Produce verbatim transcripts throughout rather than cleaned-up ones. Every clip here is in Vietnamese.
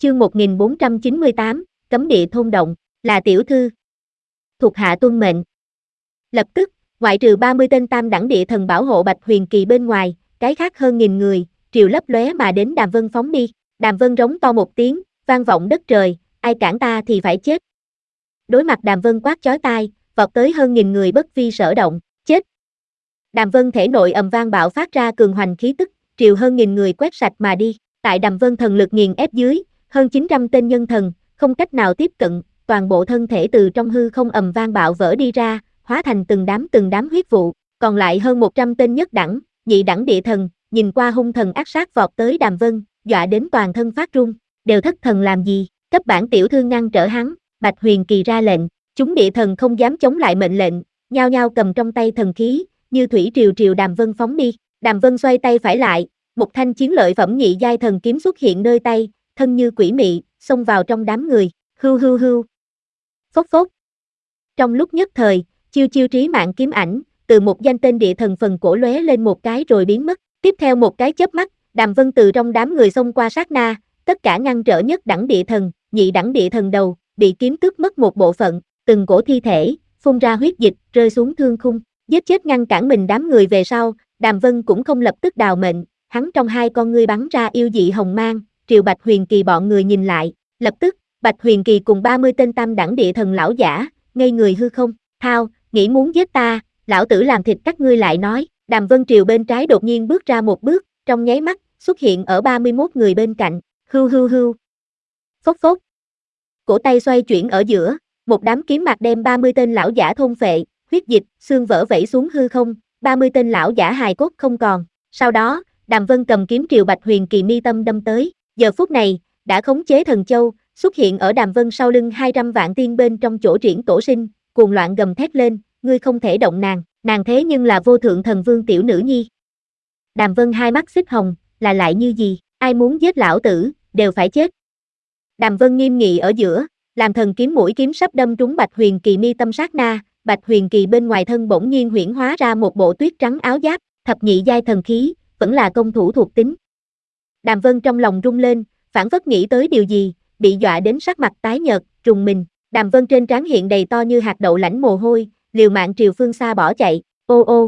Chương một nghìn bốn trăm chín mươi tám, cấm địa thôn động, là tiểu thư. Thuộc hạ tuân mệnh. Lập tức, ngoại trừ ba mươi tên tam đẳng địa thần bảo hộ Bạch Huyền Kỳ bên ngoài, cái khác hơn nghìn người, triều lấp lóe mà đến Đàm Vân phóng đi. Đàm Vân rống to một tiếng, vang vọng đất trời, ai cản ta thì phải chết. Đối mặt Đàm Vân quát chói tai, vọt tới hơn nghìn người bất vi sở động, chết. Đàm Vân thể nội ầm vang bạo phát ra cường hoành khí tức, triều hơn nghìn người quét sạch mà đi. Tại Đàm Vân thần lực nghiền ép dưới, hơn chín trăm tên nhân thần, không cách nào tiếp cận, toàn bộ thân thể từ trong hư không ầm vang bạo vỡ đi ra, hóa thành từng đám từng đám huyết vụ, còn lại hơn một trăm tên nhất đẳng, nhị đẳng địa thần, nhìn qua hung thần ác sát vọt tới Đàm Vân, dọa đến toàn thân phát run, đều thất thần làm gì, cấp bản tiểu thư ngăn trở hắn, Bạch Huyền Kỳ ra lệnh, chúng địa thần không dám chống lại mệnh lệnh, nhao nhao cầm trong tay thần khí, như thủy triều triều Đàm Vân phóng đi, Đàm Vân xoay tay phải lại, một thanh chiến lợi phẩm nhị giai thần kiếm xuất hiện nơi tay, thân như quỷ mị, xông vào trong đám người, hưu hưu hưu. Phốc phốc. Trong lúc nhất thời, chiêu chiêu trí mạng kiếm ảnh, từ một danh tên địa thần phần cổ lóe lên một cái rồi biến mất, tiếp theo một cái chớp mắt, Đàm Vân từ trong đám người xông qua sát na, tất cả ngăn trở nhất đẳng địa thần, nhị đẳng địa thần đầu, bị kiếm tước mất một bộ phận, từng cổ thi thể, phun ra huyết dịch, rơi xuống thương khung, giết chết ngăn cản mình đám người về sau, Đàm Vân cũng không lập tức đào mệnh, hắn trong hai con ngươi bắn ra yêu dị hồng mang, triều Bạch Huyền Kỳ bọn người nhìn lại, lập tức, Bạch Huyền Kỳ cùng ba mươi tên tam đẳng địa thần lão giả, ngây người hư không, thao, nghĩ muốn giết ta, lão tử làm thịt các ngươi lại nói, Đàm Vân triều bên trái đột nhiên bước ra một bước, trong nháy mắt, xuất hiện ở ba mươi mốt người bên cạnh, hưu hưu hưu. Phốc phốc. Cổ tay xoay chuyển ở giữa, một đám kiếm mạc đem ba mươi tên lão giả thôn phệ, huyết dịch, xương vỡ vẩy xuống hư không, ba mươi tên lão giả hài cốt không còn, sau đó, Đàm Vân cầm kiếm triều Bạch Huyền Kỳ mi tâm đâm tới, giờ phút này, đã khống chế thần châu, xuất hiện ở Đàm Vân sau lưng hai trăm vạn tiên bên trong chỗ triển tổ sinh, cuồng loạn gầm thét lên, ngươi không thể động nàng, nàng thế nhưng là vô thượng thần vương tiểu nữ nhi. Đàm Vân hai mắt xích hồng, là lại như gì, ai muốn giết lão tử, đều phải chết. Đàm Vân nghiêm nghị ở giữa, làm thần kiếm mũi kiếm sắp đâm trúng Bạch Huyền Kỳ mi tâm sát na, Bạch Huyền Kỳ bên ngoài thân bỗng nhiên huyễn hóa ra một bộ tuyết trắng áo giáp, thập nhị giai thần khí, vẫn là công thủ thuộc tính. Đàm Vân trong lòng rung lên, phảng phất nghĩ tới điều gì, bị dọa đến sắc mặt tái nhợt, trùng mình, Đàm Vân trên trán hiện đầy to như hạt đậu lãnh mồ hôi, liều mạng triều phương xa bỏ chạy, ô ô.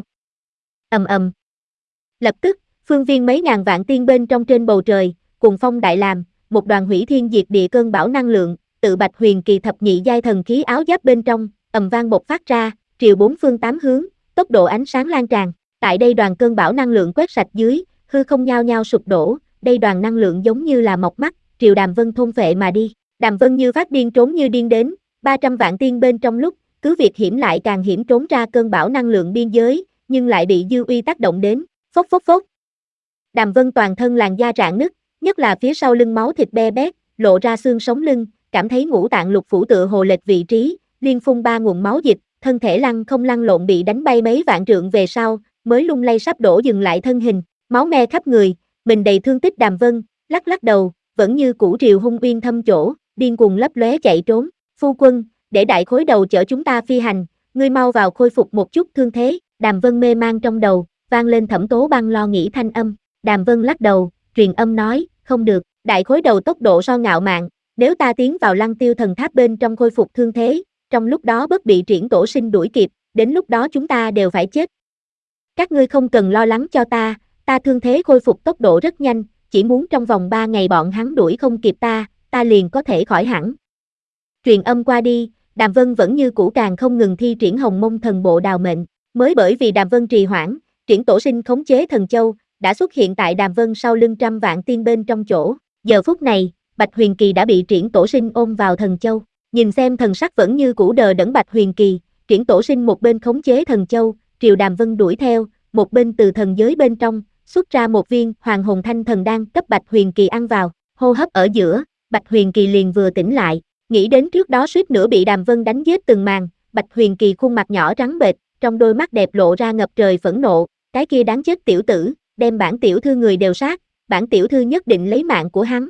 Ầm ầm. Lập tức, phương viên mấy ngàn vạn tiên bên trong trên bầu trời, cùng phong đại làm, một đoàn hủy thiên diệt địa cơn bão năng lượng, tự Bạch Huyền Kỳ thập nhị giai thần khí áo giáp bên trong, ầm vang bộc phát ra, triều bốn phương tám hướng, tốc độ ánh sáng lan tràn. Tại đây đoàn cơn bão năng lượng quét sạch dưới, hư không nhao nhao sụp đổ, đây đoàn năng lượng giống như là mọc mắt, triều Đàm Vân thôn phệ mà đi. Đàm Vân như phát điên trốn như điên đến, ba trăm vạn tiên bên trong lúc, cứ việc hiểm lại càng hiểm trốn ra cơn bão năng lượng biên giới, nhưng lại bị dư uy tác động đến, phốc phốc phốc. Đàm Vân toàn thân làn da rạn nứt, nhất là phía sau lưng máu thịt be bét, lộ ra xương sống lưng, cảm thấy ngũ tạng lục phủ tựa hồ lệch vị trí, liên phun ba nguồn máu dịch, thân thể lăn không lăn lộn bị đánh bay mấy vạn trượng về sau, mới lung lay sắp đổ dừng lại thân hình, máu me khắp người, mình đầy thương tích. Đàm Vân, lắc lắc đầu, vẫn như cũ triều hung uyên thâm chỗ, điên cuồng lấp lóe chạy trốn, phu quân, để đại khối đầu chở chúng ta phi hành, ngươi mau vào khôi phục một chút thương thế. Đàm Vân mê mang trong đầu, vang lên Thẩm Tố Băng lo nghĩ thanh âm, Đàm Vân lắc đầu, truyền âm nói, không được, đại khối đầu tốc độ so ngạo mạn, nếu ta tiến vào Lăng Tiêu thần tháp bên trong khôi phục thương thế, trong lúc đó bất bị triển tổ sinh đuổi kịp, đến lúc đó chúng ta đều phải chết. Các ngươi không cần lo lắng cho ta, ta thương thế khôi phục tốc độ rất nhanh, chỉ muốn trong vòng ba ngày bọn hắn đuổi không kịp ta, ta liền có thể khỏi hẳn. Truyền âm qua đi, Đàm Vân vẫn như cũ càng không ngừng thi triển Hồng Mông thần bộ đào mệnh, mới bởi vì Đàm Vân trì hoãn, triển tổ sinh khống chế thần châu, đã xuất hiện tại Đàm Vân sau lưng trăm vạn tiên bên trong chỗ, giờ phút này, Bạch Huyền Kỳ đã bị triển tổ sinh ôm vào thần châu, nhìn xem thần sắc vẫn như cũ đờ đẫn Bạch Huyền Kỳ, triển tổ sinh một bên khống chế thần châu, triều Đàm Vân đuổi theo, một bên từ thần giới bên trong, xuất ra một viên hoàng hồn thanh thần đan cấp Bạch Huyền Kỳ ăn vào, hô hấp ở giữa, Bạch Huyền Kỳ liền vừa tỉnh lại, nghĩ đến trước đó suýt nữa bị Đàm Vân đánh giết từng màn, Bạch Huyền Kỳ khuôn mặt nhỏ trắng bệch, trong đôi mắt đẹp lộ ra ngập trời phẫn nộ, cái kia đáng chết tiểu tử, đem bản tiểu thư người đều sát, bản tiểu thư nhất định lấy mạng của hắn.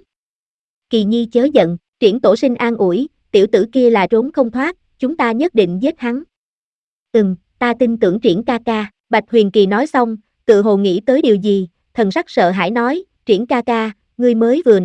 Kỳ nhi chớ giận, triển tổ sinh an ủi, tiểu tử kia là trốn không thoát, chúng ta nhất định giết hắn. Ừm, ta tin tưởng triển ca ca, Bạch Huyền Kỳ nói xong, tự hồ nghĩ tới điều gì, thần sắc sợ hãi nói, triển ca ca, ngươi mới vừa nói,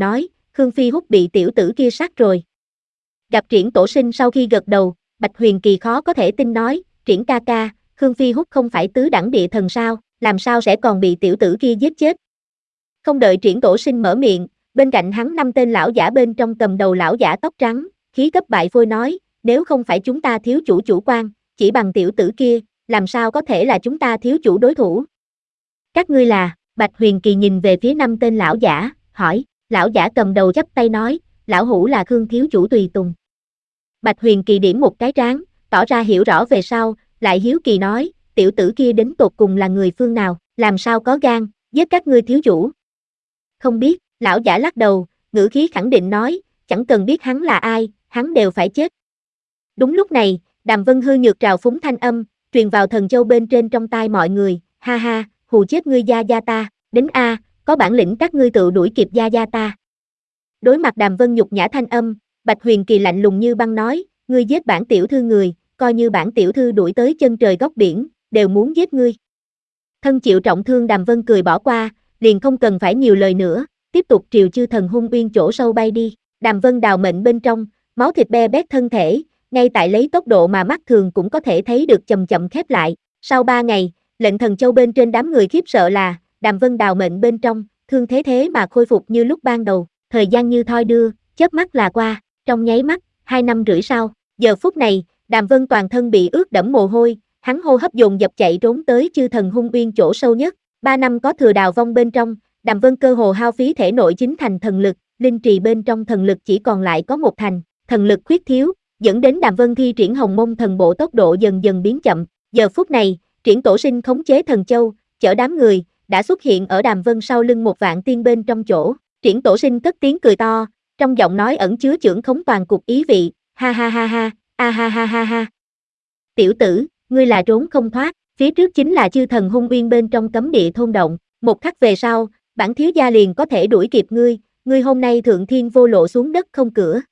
Khương Phi Húc bị tiểu tử kia sát rồi. Gặp Triển Tổ Sinh sau khi gật đầu, Bạch Huyền Kỳ khó có thể tin nói, Triển ca ca, Khương Phi Húc không phải tứ đẳng địa thần sao, làm sao sẽ còn bị tiểu tử kia giết chết. Không đợi Triển Tổ Sinh mở miệng, bên cạnh hắn năm tên lão giả bên trong cầm đầu lão giả tóc trắng, khí cấp bại phôi nói, nếu không phải chúng ta thiếu chủ chủ quan, chỉ bằng tiểu tử kia, làm sao có thể là chúng ta thiếu chủ đối thủ. Các ngươi là, Bạch Huyền Kỳ nhìn về phía năm tên lão giả, hỏi, lão giả cầm đầu chắp tay nói, lão hủ là Khương thiếu chủ tùy tùng. Bạch Huyền Kỳ điểm một cái trán, tỏ ra hiểu rõ về sau, lại hiếu kỳ nói, tiểu tử kia đến tột cùng là người phương nào, làm sao có gan, giết các ngươi thiếu chủ. Không biết, lão giả lắc đầu, ngữ khí khẳng định nói, chẳng cần biết hắn là ai, hắn đều phải chết. Đúng lúc này, Đàm Vân hư nhược trào phúng thanh âm, truyền vào thần châu bên trên trong tai mọi người, ha ha, hù chết ngươi gia gia ta, đến a, có bản lĩnh các ngươi tự đuổi kịp gia gia ta. Đối mặt Đàm Vân nhục nhã thanh âm, Bạch Huyền Kỳ lạnh lùng như băng nói, ngươi giết bản tiểu thư người, coi như bản tiểu thư đuổi tới chân trời góc biển, đều muốn giết ngươi. Thân chịu trọng thương Đàm Vân cười bỏ qua, liền không cần phải nhiều lời nữa, tiếp tục triều chư thần hung uyên chỗ sâu bay đi. Đàm Vân đào mệnh bên trong, máu thịt be bét thân thể, ngay tại lấy tốc độ mà mắt thường cũng có thể thấy được chậm chậm khép lại. Sau ba ngày, lệnh thần châu bên trên đám người khiếp sợ là, Đàm Vân đào mệnh bên trong, thương thế thế mà khôi phục như lúc ban đầu, thời gian như thoi đưa, chớp mắt là qua, trong nháy mắt, hai năm rưỡi sau, giờ phút này, Đàm Vân toàn thân bị ướt đẫm mồ hôi, hắn hô hấp dồn dập chạy trốn tới chư thần hung uyên chỗ sâu nhất, ba năm có thừa đào vong bên trong, Đàm Vân cơ hồ hao phí thể nội chính thành thần lực, linh trì bên trong thần lực chỉ còn lại có một thành, thần lực khuyết thiếu, dẫn đến Đàm Vân thi triển Hồng Mông thần bộ tốc độ dần dần biến chậm. Giờ phút này, Triển Tổ Sinh khống chế thần châu, chở đám người, đã xuất hiện ở Đàm Vân sau lưng một vạn tiên bên trong chỗ. Triển Tổ Sinh cất tiếng cười to, trong giọng nói ẩn chứa chưởng khống toàn cục ý vị, ha ha ha ha, a ha ha ha ha. Tiểu tử, ngươi là trốn không thoát, phía trước chính là chư thần hung uyên bên trong cấm địa thôn động, một khắc về sau, bản thiếu gia liền có thể đuổi kịp ngươi, ngươi hôm nay thượng thiên vô lộ xuống đất không cửa.